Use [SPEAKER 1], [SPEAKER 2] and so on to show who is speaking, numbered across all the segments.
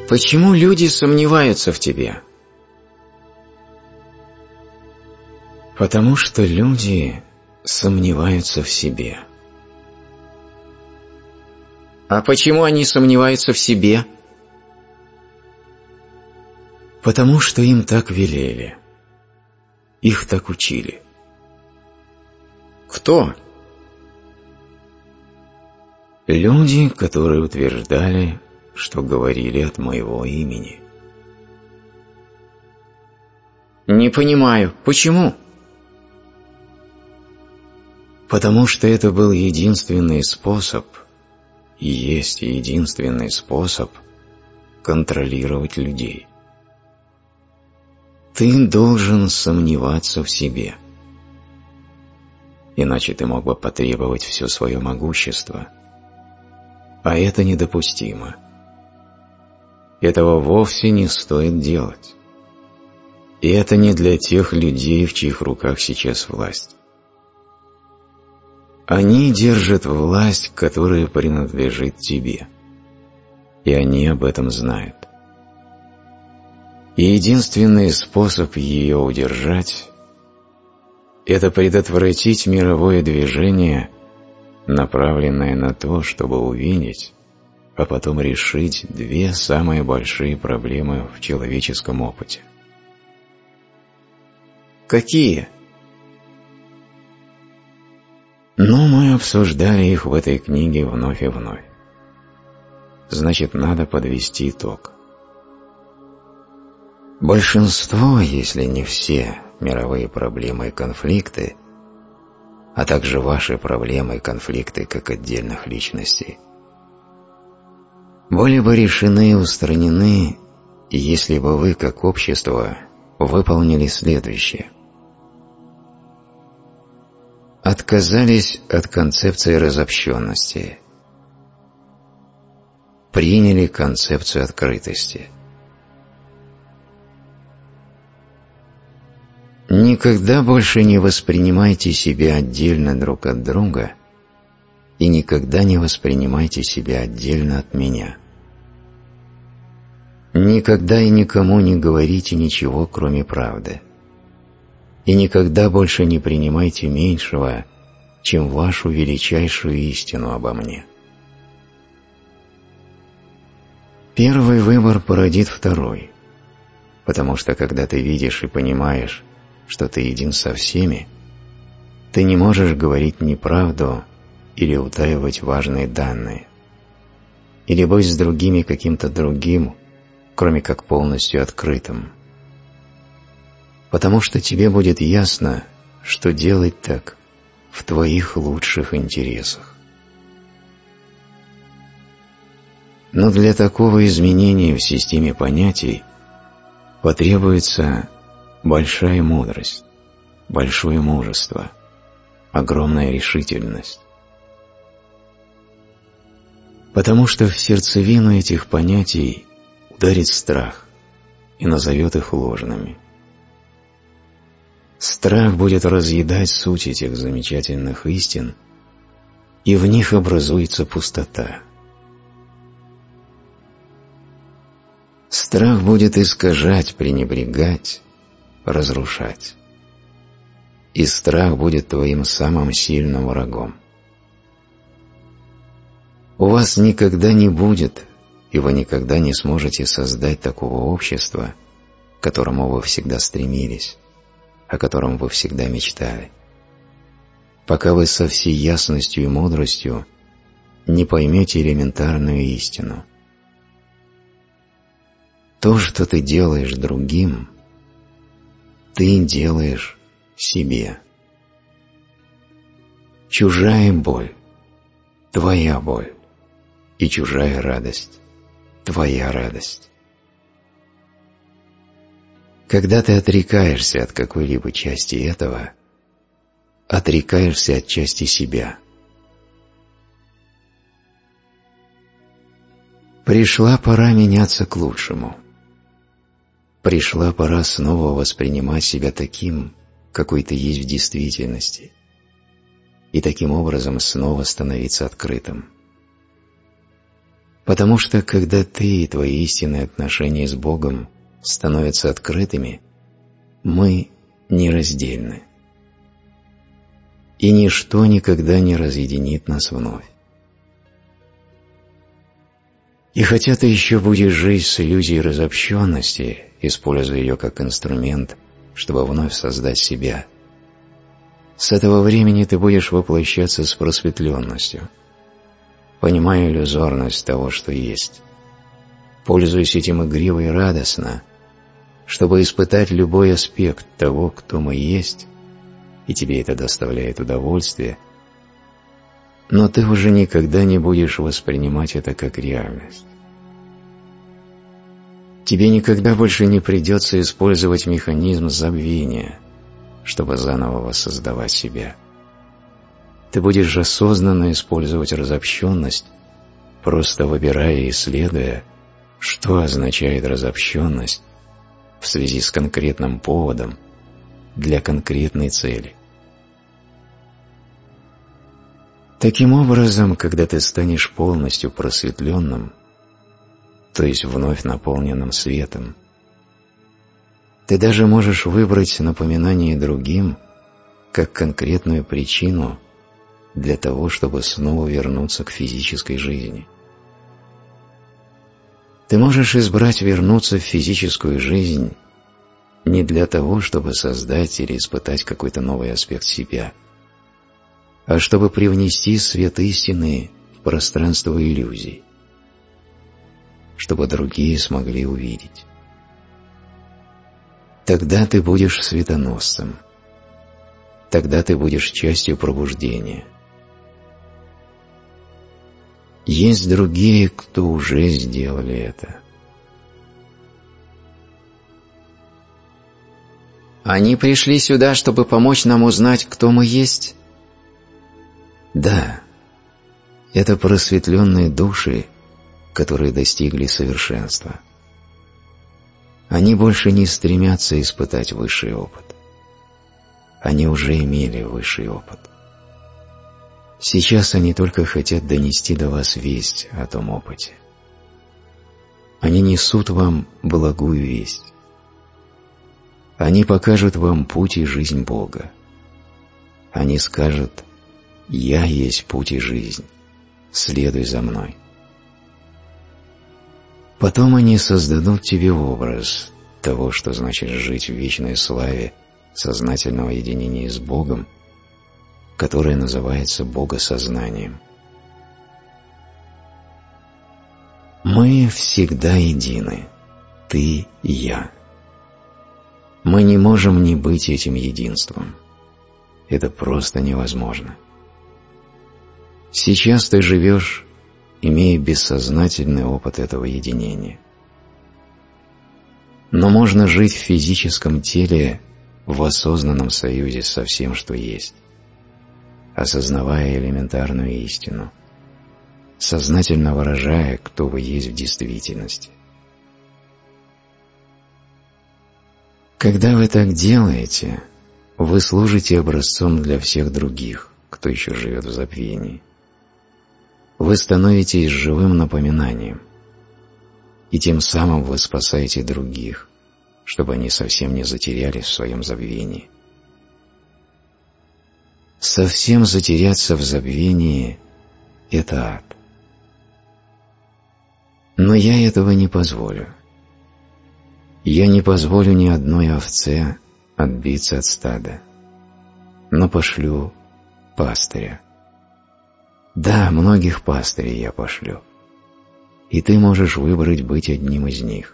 [SPEAKER 1] Почему люди сомневаются в тебе? Потому что люди сомневаются в себе. А почему они сомневаются в себе? Потому что им так велели. Их так учили. Кто? Люди, которые утверждали, что говорили от моего имени. Не понимаю, почему? Потому что это был единственный способ, и есть единственный способ контролировать людей. Ты должен сомневаться в себе. Иначе ты мог бы потребовать все свое могущество. А это недопустимо. Этого вовсе не стоит делать. И это не для тех людей, в чьих руках сейчас власть. Они держат власть, которая принадлежит тебе. И они об этом знают. И единственный способ ее удержать – это предотвратить мировое движение, направленное на то, чтобы увидеть, а потом решить две самые большие проблемы в человеческом опыте. Какие? Но мы обсуждали их в этой книге вновь и вновь. Значит, надо подвести итог. Большинство, если не все, мировые проблемы и конфликты, а также ваши проблемы и конфликты как отдельных личностей, были бы решены и устранены, если бы вы, как общество, выполнили следующее. Отказались от концепции разобщенности, приняли концепцию открытости. Никогда больше не воспринимайте себя отдельно друг от друга и никогда не воспринимайте себя отдельно от меня. Никогда и никому не говорите ничего, кроме правды. И никогда больше не принимайте меньшего, чем вашу величайшую истину обо мне. Первый выбор породит второй, потому что когда ты видишь и понимаешь, что ты един со всеми, ты не можешь говорить неправду или утаивать важные данные, или быть с другими каким-то другим, кроме как полностью открытым. Потому что тебе будет ясно, что делать так в твоих лучших интересах. Но для такого изменения в системе понятий потребуется большая мудрость, большое мужество, огромная решительность. Потому что в сердцевину этих понятий ударит страх и назовет их ложными. Страх будет разъедать суть этих замечательных истин, и в них образуется пустота. Страх будет искажать, пренебрегать, разрушать. И страх будет твоим самым сильным врагом. У вас никогда не будет, и вы никогда не сможете создать такого общества, к которому вы всегда стремились, о котором вы всегда мечтали, пока вы со всей ясностью и мудростью не поймете элементарную истину. То, что ты делаешь другим, ты делаешь себе. Чужая боль – твоя боль, и чужая радость – твоя радость. Когда ты отрекаешься от какой-либо части этого, отрекаешься от части себя. Пришла пора меняться к лучшему. Пришла пора снова воспринимать себя таким, какой ты есть в действительности, и таким образом снова становиться открытым. Потому что когда ты и твои истинные отношения с Богом становятся открытыми, мы нераздельны. И ничто никогда не разъединит нас вновь. И хотя ты еще будешь жить с иллюзией разобщенности, используя ее как инструмент, чтобы вновь создать себя, с этого времени ты будешь воплощаться с просветленностью, понимая иллюзорность того, что есть, пользуясь этим игриво и радостно, чтобы испытать любой аспект того, кто мы есть, и тебе это доставляет удовольствие, но ты уже никогда не будешь воспринимать это как реальность. Тебе никогда больше не придется использовать механизм забвения, чтобы заново воссоздавать себя. Ты будешь осознанно использовать разобщенность, просто выбирая и исследуя, что означает разобщенность в связи с конкретным поводом для конкретной цели. Таким образом, когда ты станешь полностью просветленным, то есть вновь наполненным светом, ты даже можешь выбрать напоминание другим как конкретную причину для того, чтобы снова вернуться к физической жизни. Ты можешь избрать вернуться в физическую жизнь не для того, чтобы создать или испытать какой-то новый аспект себя, а чтобы привнести свет истины в пространство иллюзий, чтобы другие смогли увидеть. Тогда ты будешь светоносцем. Тогда ты будешь частью пробуждения. Есть другие, кто уже сделали это.
[SPEAKER 2] Они пришли сюда, чтобы помочь нам узнать, кто мы есть?
[SPEAKER 1] Да, это просветленные души, которые достигли совершенства. Они больше не стремятся испытать высший опыт. Они уже имели высший опыт. Сейчас они только хотят донести до вас весть о том опыте. Они несут вам благую весть. Они покажут вам путь и жизнь Бога. Они скажут: «Я есть путь и жизнь, следуй за мной». Потом они создадут тебе образ того, что значит жить в вечной славе сознательного единения с Богом, которое называется богосознанием. Мы всегда едины, ты и я. Мы не можем не быть этим единством. Это просто невозможно. Сейчас ты живешь, имея бессознательный опыт этого единения. Но можно жить в физическом теле в осознанном союзе со всем, что есть, осознавая элементарную истину, сознательно выражая, кто вы есть в действительности. Когда вы так делаете, вы служите образцом для всех других, кто еще живет в забвении. Вы становитесь живым напоминанием, и тем самым вы спасаете других, чтобы они совсем не затерялись в своем забвении. Совсем затеряться в забвении – это ад. Но я этого не позволю. Я не позволю ни одной овце отбиться от стада, но пошлю пастыря. Да, многих пастырей я пошлю, и ты можешь выбрать быть одним из них.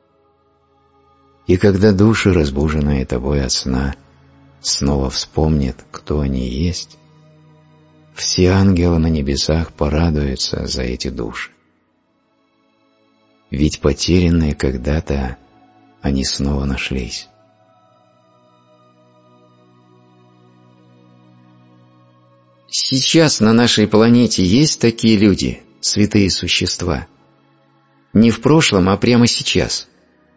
[SPEAKER 1] И когда души, разбуженные тобой от сна, снова вспомнят, кто они есть, все ангелы на небесах порадуются за эти души. Ведь потерянные когда-то они снова нашлись.
[SPEAKER 2] Сейчас на нашей планете есть такие люди, святые существа? Не в прошлом, а прямо сейчас?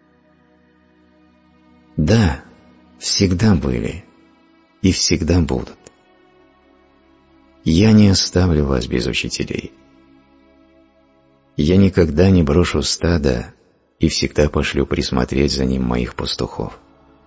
[SPEAKER 1] Да, всегда были и всегда будут. Я не оставлю вас без учителей. Я никогда не брошу стадо и всегда пошлю присмотреть за ним моих пастухов.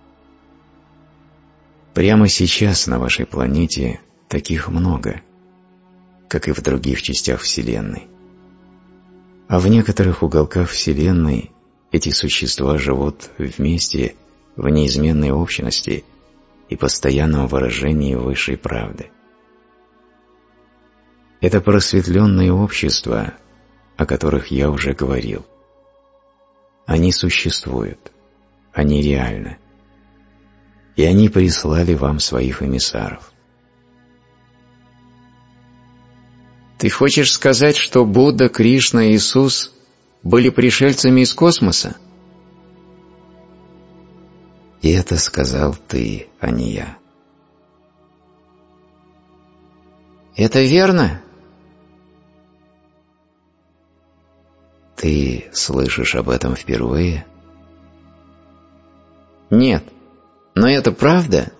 [SPEAKER 1] Прямо сейчас на вашей планете таких много, как и в других частях Вселенной. А в некоторых уголках Вселенной эти существа живут вместе в неизменной общности и постоянном выражении высшей правды. Это просветленные общества, о которых я уже говорил. Они существуют, они реальны, и они прислали вам своих эмиссаров.
[SPEAKER 2] Ты хочешь сказать, что Будда, Кришна и Иисус были пришельцами из космоса?
[SPEAKER 1] И это сказал ты, а не я.
[SPEAKER 2] Это верно?
[SPEAKER 1] Ты слышишь об этом впервые?
[SPEAKER 2] Нет, но это правда?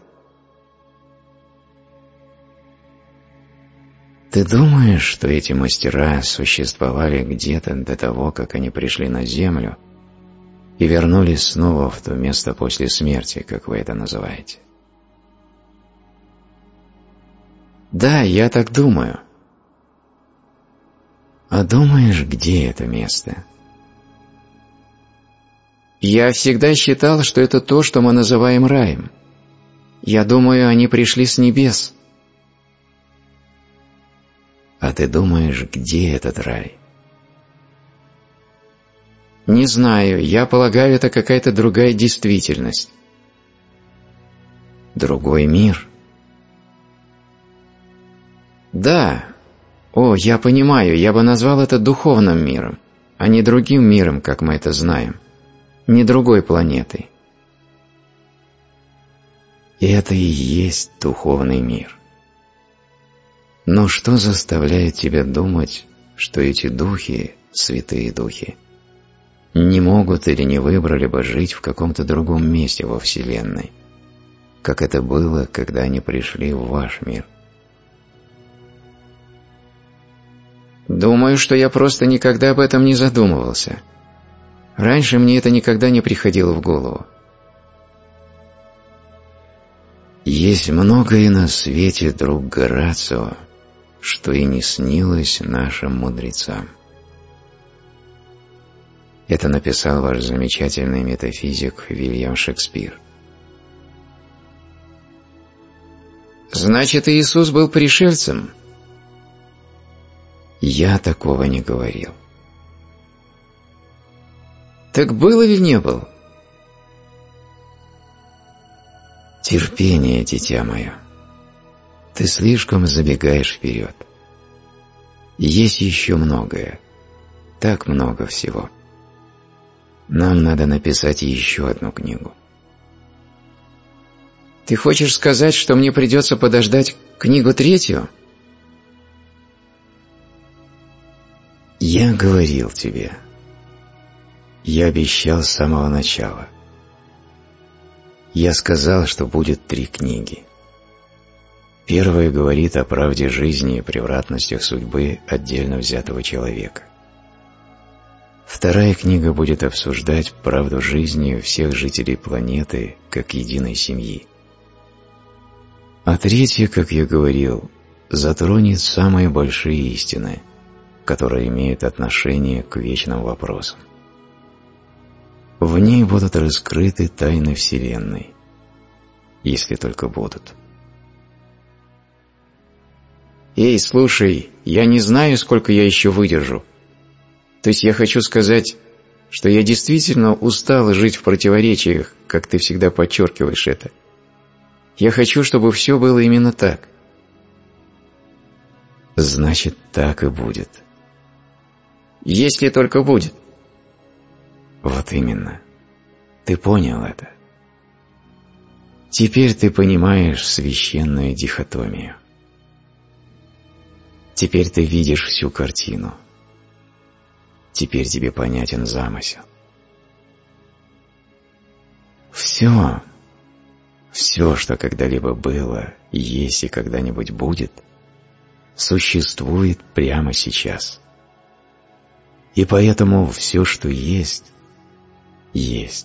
[SPEAKER 1] Ты думаешь, что эти мастера существовали где-то до того, как они пришли на Землю и вернулись снова в то место после смерти, как вы это называете?
[SPEAKER 2] Да, я так думаю.
[SPEAKER 1] А думаешь, где это место?
[SPEAKER 2] Я всегда считал, что это то, что мы называем раем. Я думаю, они пришли с небес.
[SPEAKER 1] А ты думаешь, где этот рай?
[SPEAKER 2] Не знаю, я полагаю, это какая-то другая действительность.
[SPEAKER 1] Другой мир?
[SPEAKER 2] Да. О, я понимаю, я бы назвал это духовным миром, а не другим миром, как мы это знаем. Не другой планетой.
[SPEAKER 1] И это и есть духовный мир. Но что заставляет тебя думать, что эти духи, святые духи, не могут или не выбрали бы жить в каком-то другом месте во Вселенной, как это было, когда они пришли в ваш мир?
[SPEAKER 2] Думаю, что я просто никогда об этом не задумывался. Раньше мне это никогда не приходило в голову.
[SPEAKER 1] Есть многое на свете, друг Горацио, что и не снилось нашим мудрецам. Это написал ваш замечательный метафизик Вильям Шекспир.
[SPEAKER 2] Значит, Иисус был пришельцем?
[SPEAKER 1] Я такого не говорил.
[SPEAKER 2] Так был или не был?
[SPEAKER 1] Терпение, дитя мое. Ты слишком забегаешь вперед. Есть еще многое. Так много всего. Нам надо написать еще одну книгу.
[SPEAKER 2] Ты хочешь сказать, что мне придется подождать книгу 3?
[SPEAKER 1] Я говорил тебе. Я обещал с самого начала. Я сказал, что будет 3 книги. Первая говорит о правде жизни и превратностях судьбы отдельно взятого человека. Вторая книга будет обсуждать правду жизни всех жителей планеты как единой семьи. А третья, как я говорил, затронет самые большие истины, которые имеют отношение к вечным вопросам. В ней будут раскрыты тайны Вселенной, если только будут.
[SPEAKER 2] Эй, слушай, я не знаю, сколько я еще выдержу. То есть я хочу сказать, что я действительно устал жить в противоречиях, как ты всегда подчеркиваешь это. Я хочу, чтобы все было именно так.
[SPEAKER 1] Значит, так и будет.
[SPEAKER 2] Если только будет.
[SPEAKER 1] Вот именно. Ты понял это. Теперь ты понимаешь священную дихотомию. Теперь ты видишь всю картину. Теперь тебе понятен замысел. Все, что когда-либо было, есть и когда-нибудь будет, существует прямо сейчас. И поэтому все, что есть, есть.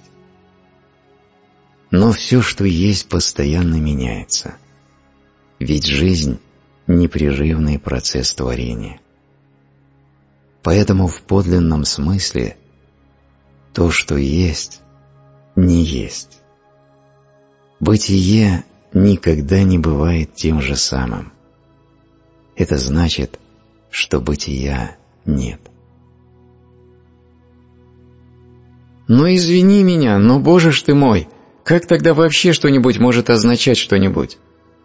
[SPEAKER 1] Но все, что есть, постоянно меняется. Ведь жизнь – непрерывный процесс творения. Поэтому в подлинном смысле то, что есть, не есть. Бытие никогда не бывает тем же самым. Это значит, что бытия нет.
[SPEAKER 2] «Ну извини меня, но, Боже ж ты мой, как тогда вообще что-нибудь может означать что-нибудь?»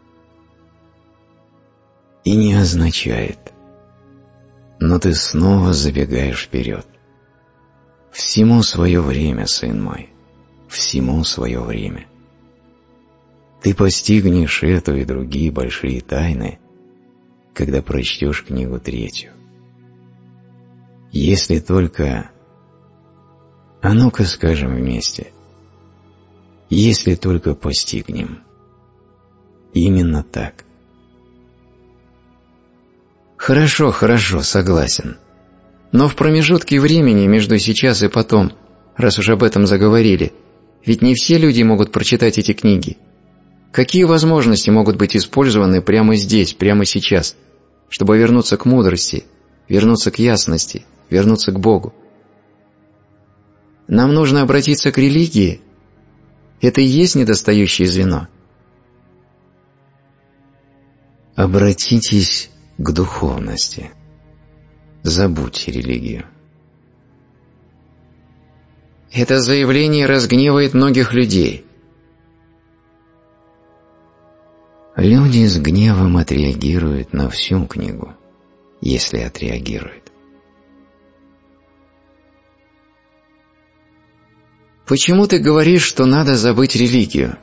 [SPEAKER 1] И не означает. Но ты снова забегаешь вперед. Всему свое время, сын мой, всему свое время. Ты постигнешь эту и другие большие тайны, когда прочтешь книгу 3. Если только... А ну-ка скажем вместе. Если только постигнем. Именно так.
[SPEAKER 2] Хорошо, согласен. Но в промежутке времени между сейчас и потом, раз уж об этом заговорили, ведь не все люди могут прочитать эти книги. Какие возможности могут быть использованы прямо здесь, прямо сейчас, чтобы вернуться к мудрости, вернуться к ясности, вернуться к Богу? Нам нужно обратиться к религии? Это и есть недостающее звено?
[SPEAKER 1] Обратитесь к духовности. Забудьте религию.
[SPEAKER 2] Это заявление разгневает многих людей.
[SPEAKER 1] Люди с гневом отреагируют на всю книгу, если отреагируют.
[SPEAKER 2] Почему ты говоришь, что надо забыть религию?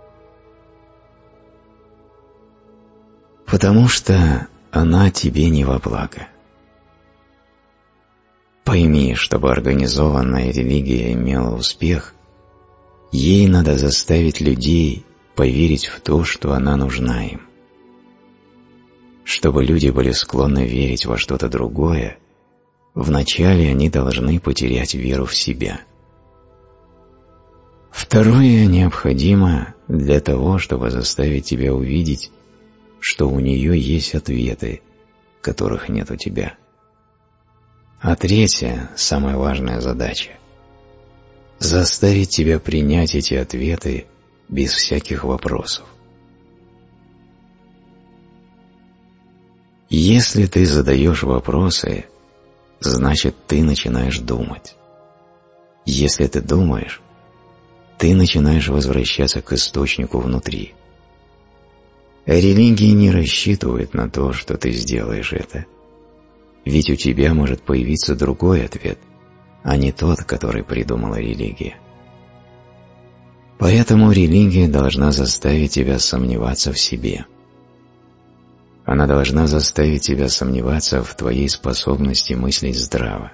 [SPEAKER 1] Потому что она тебе не во благо. Пойми, чтобы организованная религия имела успех, ей надо заставить людей поверить в то, что она нужна им. Чтобы люди были склонны верить во что-то другое, вначале они должны потерять веру в себя. Второе необходимо для того, чтобы заставить тебя увидеть, что у нее есть ответы, которых нет у тебя. А третья, самая важная задача – заставить тебя принять эти ответы без всяких вопросов. Если ты задаешь вопросы, значит, ты начинаешь думать. Если ты думаешь, ты начинаешь возвращаться к источнику внутри. Религии не рассчитывают на то, что ты сделаешь это, ведь у тебя может появиться другой ответ, а не тот, который придумала религия. Поэтому религия должна заставить тебя сомневаться в себе. Она должна заставить тебя сомневаться в твоей способности мыслить здраво.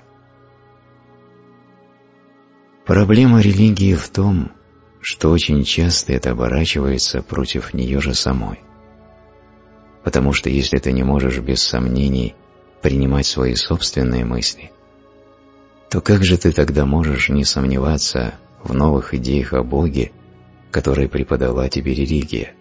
[SPEAKER 1] Проблема религии в том, что очень часто это оборачивается против нее же самой. Потому что если ты не можешь без сомнений принимать свои собственные мысли, то как же ты тогда можешь не сомневаться в новых идеях о Боге, которые преподала тебе религия?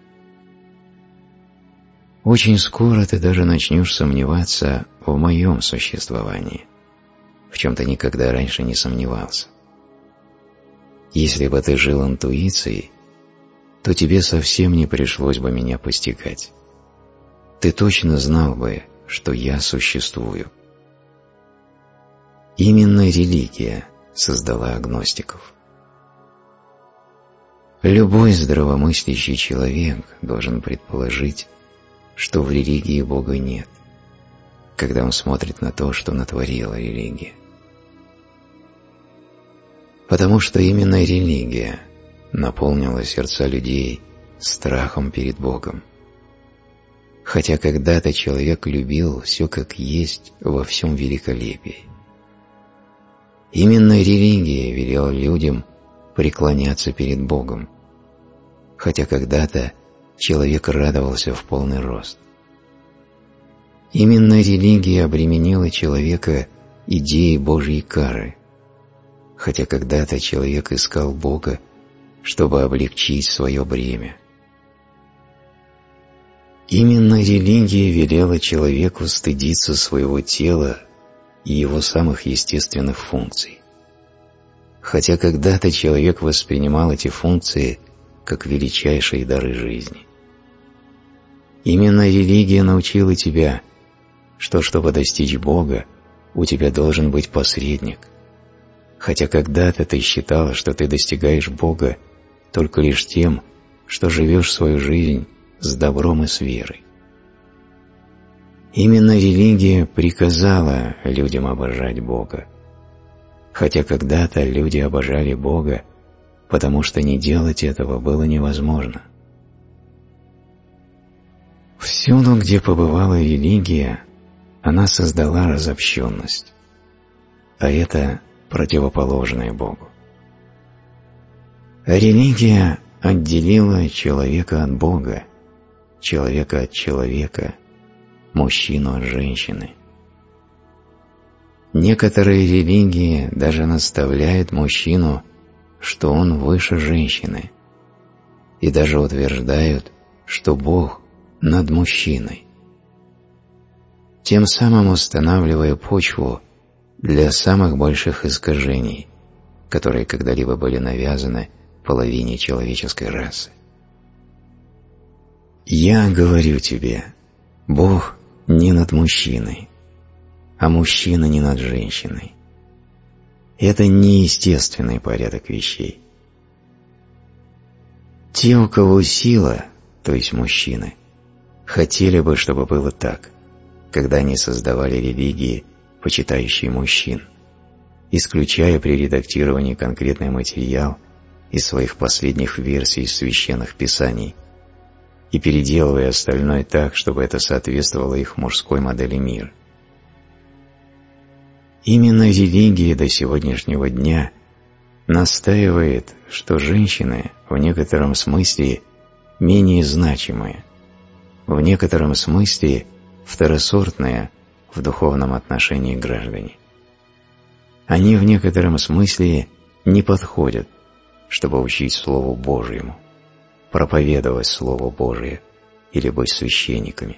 [SPEAKER 1] Очень скоро ты даже начнешь сомневаться в моем существовании, в чем ты никогда раньше не сомневался. Если бы ты жил интуицией, то тебе совсем не пришлось бы меня постигать. Ты точно знал бы, что я существую. Именно религия создала агностиков. Любой здравомыслящий человек должен предположить, что в религии Бога нет, когда он смотрит на то, что натворила религия. Потому что именно религия наполнила сердца людей страхом перед Богом. Хотя когда-то человек любил все как есть во всем великолепии. Именно религия велела людям преклоняться перед Богом, хотя когда-то человек радовался в полный рост. Именно религия обременила человека идеи Божьей кары, хотя когда-то человек искал Бога, чтобы облегчить свое бремя. Именно религия велела человеку стыдиться своего тела и его самых естественных функций, хотя когда-то человек воспринимал эти функции как величайшие дары жизни. Именно религия научила тебя, что, чтобы достичь Бога, у тебя должен быть посредник, хотя когда-то ты считала, что ты достигаешь Бога только лишь тем, что живешь свою жизнь с добром и с верой. Именно религия приказала людям обожать Бога, хотя когда-то люди обожали Бога, потому что не делать этого было невозможно. Всюду, где побывала религия, она создала разобщенность, а это противоположное Богу. А религия отделила человека от Бога, человека от человека, мужчину от женщины. Некоторые религии даже наставляют мужчину, что он выше женщины, и даже утверждают, что Бог над мужчиной, тем самым устанавливая почву для самых больших искажений, которые когда-либо были навязаны половине человеческой расы. Я говорю тебе, Бог не над мужчиной, а мужчина не над женщиной. Это неестественный порядок вещей. Те, у кого сила, то есть мужчины, хотели бы, чтобы было так, когда они создавали религии, почитающие мужчин, исключая при редактировании конкретный материал из своих последних версий священных писаний и переделывая остальное так, чтобы это соответствовало их мужской модели мира. Именно религия до сегодняшнего дня настаивает, что женщины в некотором смысле менее значимые, в некотором смысле второсортные в духовном отношении граждане. Они в некотором смысле не подходят, чтобы учить Слову Божьему, проповедовать Слово Божие или быть священниками.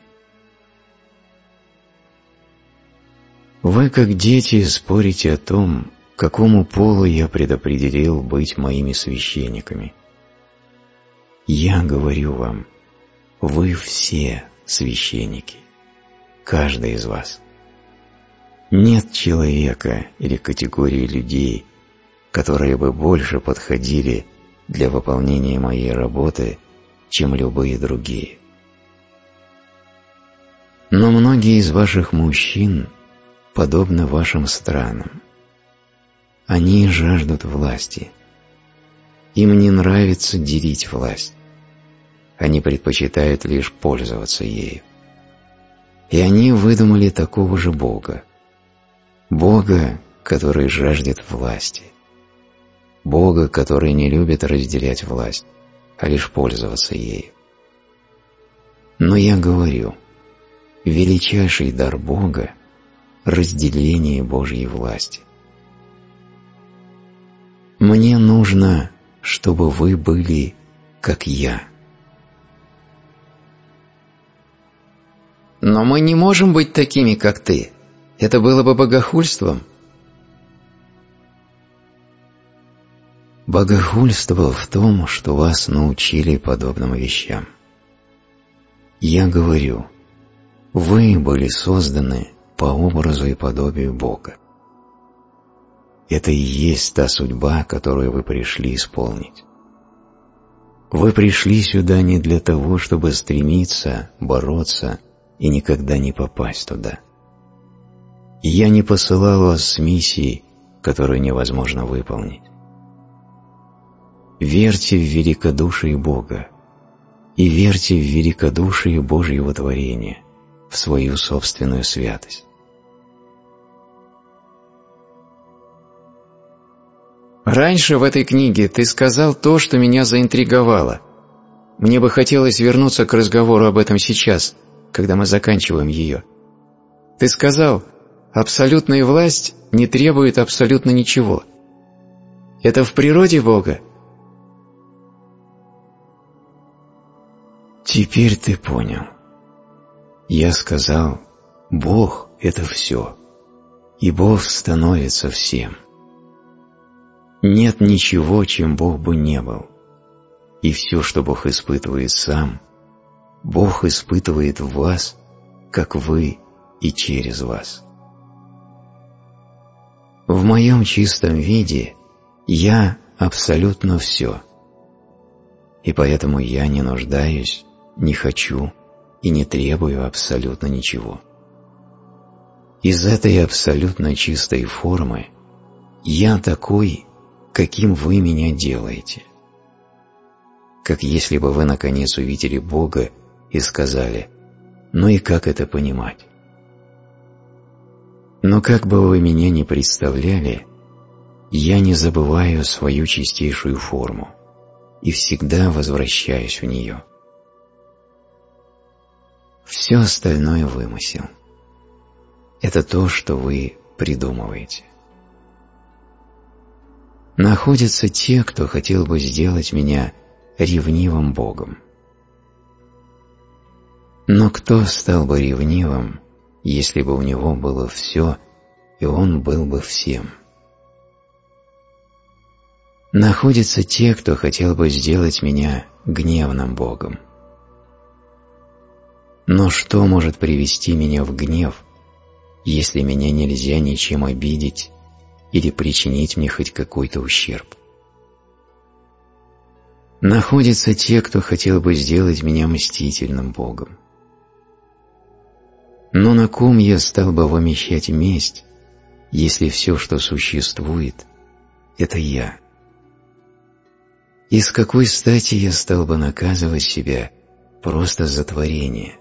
[SPEAKER 1] Вы, как дети, спорите о том, какому полу я предопределил быть моими священниками. Я говорю вам, вы все священники, каждый из вас. Нет человека или категории людей, которые бы больше подходили для выполнения моей работы, чем любые другие. Но многие из ваших мужчин подобны вашим странам. Они жаждут власти. Им не нравится делить власть. Они предпочитают лишь пользоваться ею. И они выдумали такого же Бога. Бога, который жаждет власти. Бога, который не любит разделять власть, а лишь пользоваться ею. Но я говорю, величайший дар Бога – разделение Божьей власти. Мне нужно, чтобы вы были, как я.
[SPEAKER 2] Но мы не можем быть такими, как ты. Это было бы богохульством.
[SPEAKER 1] Богохульство в том, что вас научили подобным вещам. Я говорю, вы были созданы по образу и подобию Бога. Это и есть та судьба, которую вы пришли исполнить. Вы пришли сюда не для того, чтобы стремиться, бороться и никогда не попасть туда. Я не посылал вас с миссией, которую невозможно выполнить. Верьте в великодушие Бога и верьте в великодушие Божьего творения, в свою собственную святость.
[SPEAKER 2] Раньше в этой книге ты сказал то, что меня заинтриговало. Мне бы хотелось вернуться к разговору об этом сейчас, когда мы заканчиваем ее. Ты сказал, абсолютная власть не требует абсолютно ничего. Это в природе Бога.
[SPEAKER 1] Теперь ты понял. Я сказал, Бог – это все, и Бог становится всем. Нет ничего, чем Бог бы не был, и все, что Бог испытывает сам, Бог испытывает в вас, как вы и через вас. В моем чистом виде я абсолютно все, и поэтому я не нуждаюсь, не хочу и не требую абсолютно ничего. Из этой абсолютно чистой формы я такой, каким вы меня делаете. Как если бы вы наконец увидели Бога и сказали: «Ну и как это понимать?» Но как бы вы меня ни представляли, я не забываю свою чистейшую форму и всегда возвращаюсь в нее. Все остальное вымысел. Это то, что вы придумываете. Находятся те, кто хотел бы сделать меня ревнивым Богом. Но кто стал бы ревнивым, если бы у него было все, и он был бы всем? Находятся те, кто хотел бы сделать меня гневным Богом. Но что может привести меня в гнев, если меня нельзя ничем обидеть или причинить мне хоть какой-то ущерб? Находятся те, кто хотел бы сделать меня мстительным Богом. Но на ком я стал бы вымещать месть, если все, что существует, это я? И с какой стати я стал бы наказывать себя просто за творение?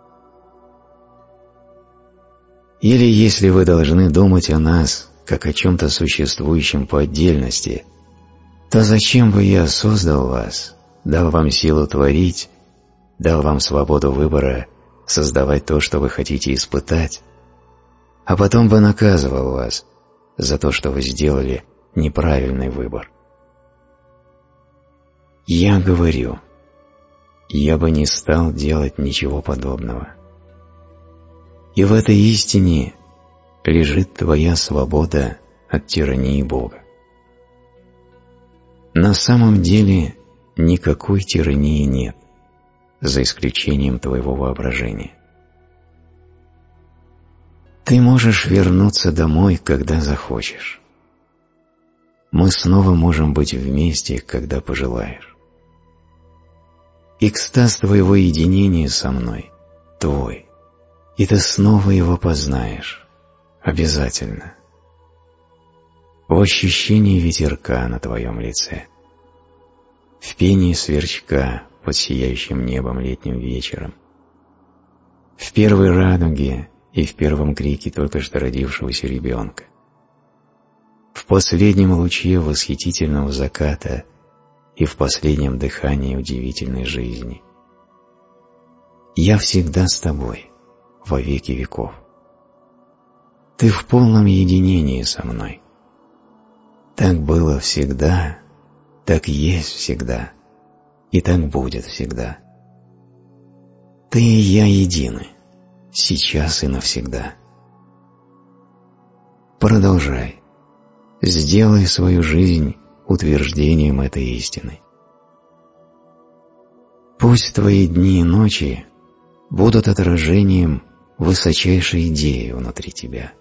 [SPEAKER 1] Или если вы должны думать о нас, как о чем-то существующем по отдельности, то зачем бы я создал вас, дал вам силу творить, дал вам свободу выбора, создавать то, что вы хотите испытать, а потом бы наказывал вас за то, что вы сделали неправильный выбор? Я говорю, я бы не стал делать ничего подобного. И в этой истине лежит твоя свобода от тирании Бога. На самом деле никакой тирании нет, за исключением твоего воображения. Ты можешь вернуться домой, когда захочешь. Мы снова можем быть вместе, когда пожелаешь. Экстаз твоего единения со мной твой, и ты снова его познаешь, обязательно. В ощущении ветерка на твоем лице, в пении сверчка под сияющим небом летним вечером, в первой радуге и в первом крике только что родившегося ребенка, в последнем луче восхитительного заката и в последнем дыхании удивительной жизни. Я всегда с тобой, во веки веков. Ты в полном единении со мной. Так было всегда, так есть всегда, и так будет всегда. Ты и я едины, сейчас и навсегда. Продолжай. Сделай свою жизнь утверждением этой истины. Пусть твои дни и ночи будут отражением высочайшей идеи внутри тебя.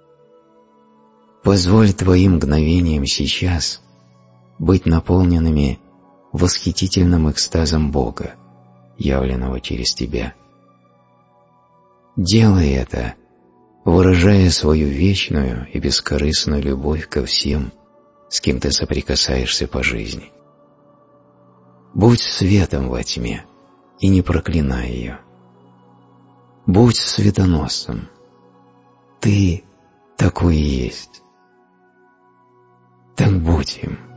[SPEAKER 1] Позволь твоим мгновениям сейчас быть наполненными восхитительным экстазом Бога, явленного через тебя. Делай это, выражая свою вечную и бескорыстную любовь ко всем, с кем ты соприкасаешься по жизни. Будь светом во тьме и не проклинай ее. Будь светоносцем. Ты такой и есть. Так будь им.